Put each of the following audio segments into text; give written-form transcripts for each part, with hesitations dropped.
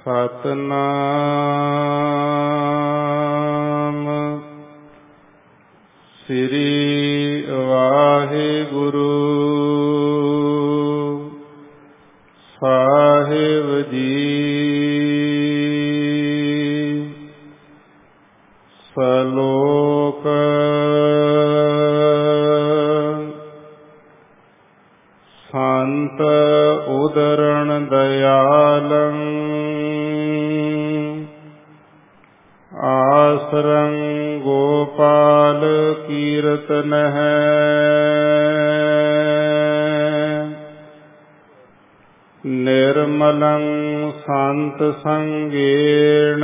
ਸਤਿਨਾਮ ਸ੍ਰੀ ਵਾਹਿਗੁਰੂ ਸਾਹਿਬ ਜੀ। ਸਲੋਕ ਸੰਤ ਉਦਰਣ ਦਇਆਲੰ ਆਸਰੰ ਗੋਪਾਲ ਕੀਰਤਨਹਿ। ਨਿਰਮਲੰ ਸੰਤ ਸੰਗੇਣ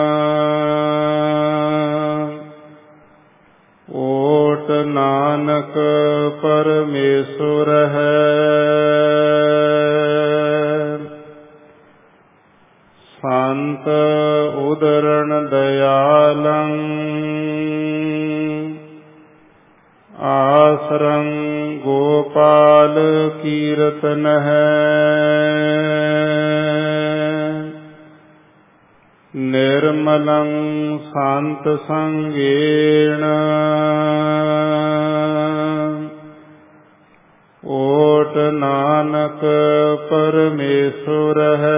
ਓਟ ਨਾਨਕ ਪਰਮੇਸ਼ਵਰਹਿ। ਸੰਤ ਉਦਰਣ ਦਇਆਲੰ ਆਸਰੰ ਗੋਪਾਲ ਕੀਰਤਨਹਿ। ਨਿਰਮਲੰ ਸੰਤ ਸੰਗੇਣ ਓਟ ਨਾਨਕ ਪਰਮੇਸ਼ਵਰਹਿ।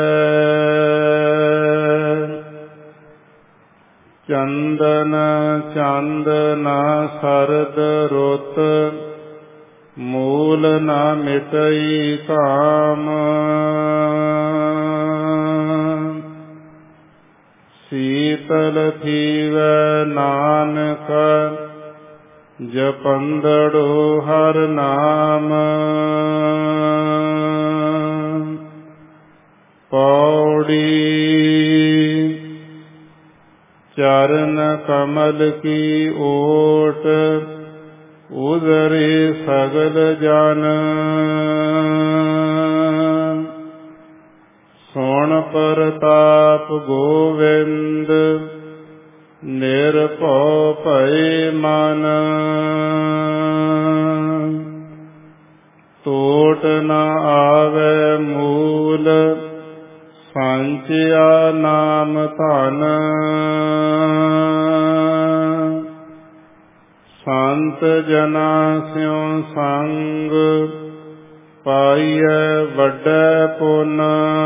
ਚੰਦਨ ਚੰਦ ਨ ਸਰਦ ਰੁੱਤ ਮੂਲ ਨ ਮਿਟਈ ਕਾਮ। ਸੀਤਲ ਥੀਵੈ ਨਾਨਕ ਜਪੰਦੜੋ ਹਰਿ ਨਾਮ। ਪੌੜੀ ਚਰਨ ਕਮਲ ਕੀ ਓਟ ਉਦਰੇ ਸਗਲ ਜਨ। ਸੁਣ ਪ੍ਰਤਾਪ ਗੋਵਿੰਦ ਨਿਰਭਉ ਭਏ ਮਨ। ਟੋਟ ਨ ਆਵੈ ਮੂਲ ਸੰਚਿਆ ਨਾਮ ਧਨ। ਸੰਤ ਜਨਾ ਸਿਉ ਸੰਗ ਪਾਈਐ ਵੱਡੈ ਪੁੰਨ।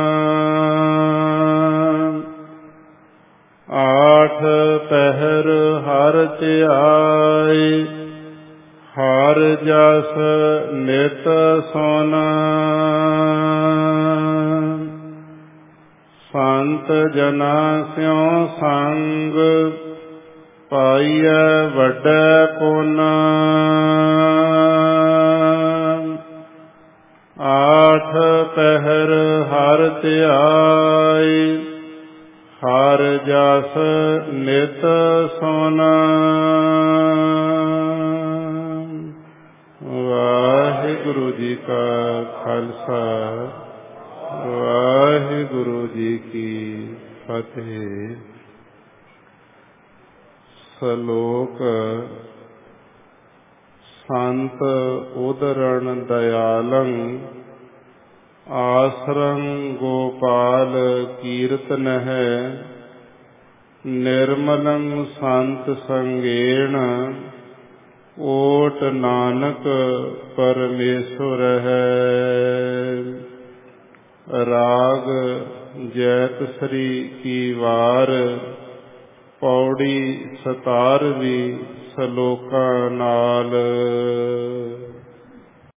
ਆਠ ਪਹਿਰ ਹਰਿ ਧਿਆਇ ਹਰਿ ਜਸ ਨਿਤ ਸੁਨ। ਸੰਤ ਜਨਾ ਸਿਉ ਸੰਗ ਪਾਈਐ ਵੱਡੈ ਪੁੰਨ। ਆਠ ਪਹਿਰ ਹਰਿ ਧਿਆਇ ਹਰਿ ਜਸ ਨਿਤ ਸੁਨ। ਵਾਹਿਗੁਰੂ ਜੀ ਕਾ ਖਾਲਸਾ ਵਾਹਿਗੁਰੂ ਜੀ ਕੀ ਫਤਿਹ। ਸਲੋਕ ਸੰਤ ਉਦਰਣ ਦਇਆਲੰ ਆਸਰੰ ਗੋਪਾਲ ਕੀਰਤਨਹਿ। ਨਿਰਮਲੰ ਸੰਤ ਸੰਗੇਣ ਓਟ ਨਾਨਕ ਪਰਮੇਸ਼ਵਰਹਿ। ਰਾਗ ਜੈਤ ਸ੍ਰੀ ਕੀ ਵਾਰ ਪੌੜੀ 17ਵੀਂ ਸਲੋਕਾਂ ਨਾਲ।